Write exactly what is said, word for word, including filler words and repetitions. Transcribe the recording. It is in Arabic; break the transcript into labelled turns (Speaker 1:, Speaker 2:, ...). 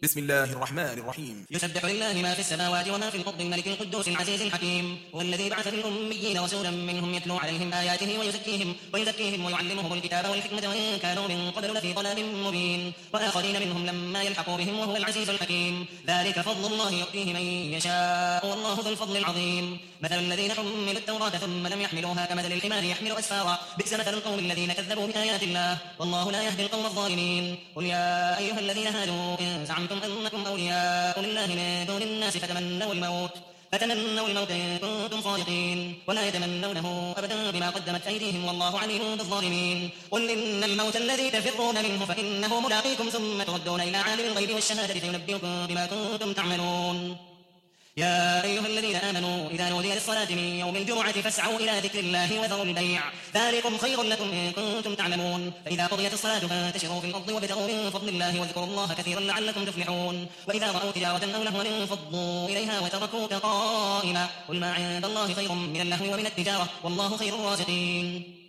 Speaker 1: بسم الله الرحمن الرحيم.
Speaker 2: يسبح لله ما في السماوات وما في الأرض الملك القدوس العزيز الحكيم، هو الذي بعث في الأميين رسولا منهم يتلو عليهم آياته ويزكيهم, ويزكيهم ويعلمهم الكتاب والحكمة وإن كانوا من قبل لفي ضلال مبين، وآخرين منهم لما يلحقوا بهم وهو العزيز الحكيم. ذلك فضل الله يؤتيه من يشاء والله ذو الفضل العظيم. مثل الذين حملوا التوراة ثم لم يحملوها كمثل الحمار يحمل أسفارا، بئس مثل القوم الذين كذبوا بآيات الله والله لا يهدي القوم الظالمين. قل يا أيها الذين هادوا إن زعمتم أنكم أولياء لله من دون الناس فتمنوا الموت فتمنوا الموت إن كنتم صادقين ولا يتمنونه أبدا بما قدمت أيديهم والله عليم بالظالمين. قل إن الموت الذي تفرون منه فإنه ملاقيكم ثم تردون إلى عالم الغيب والشهادة فينبئكم بما كنتم تعملون. يا أيها الذين آمنوا إذا نودي للصلاة من يوم الجمعة فاسعوا إلى ذكر الله وذروا البيع ذلكم خير لكم إن كنتم تعلمون. فإذا قضيت الصلاة فانتشروا في الأرض وابتغوا من فضل الله واذكروا الله كثيرا لعلكم تفلحون. وإذا رأوا تجارة أو لهوا انفضوا إليها وتركوك قائما قل ما عند الله خير من اللهو ومن التجارة والله خير الرازقين.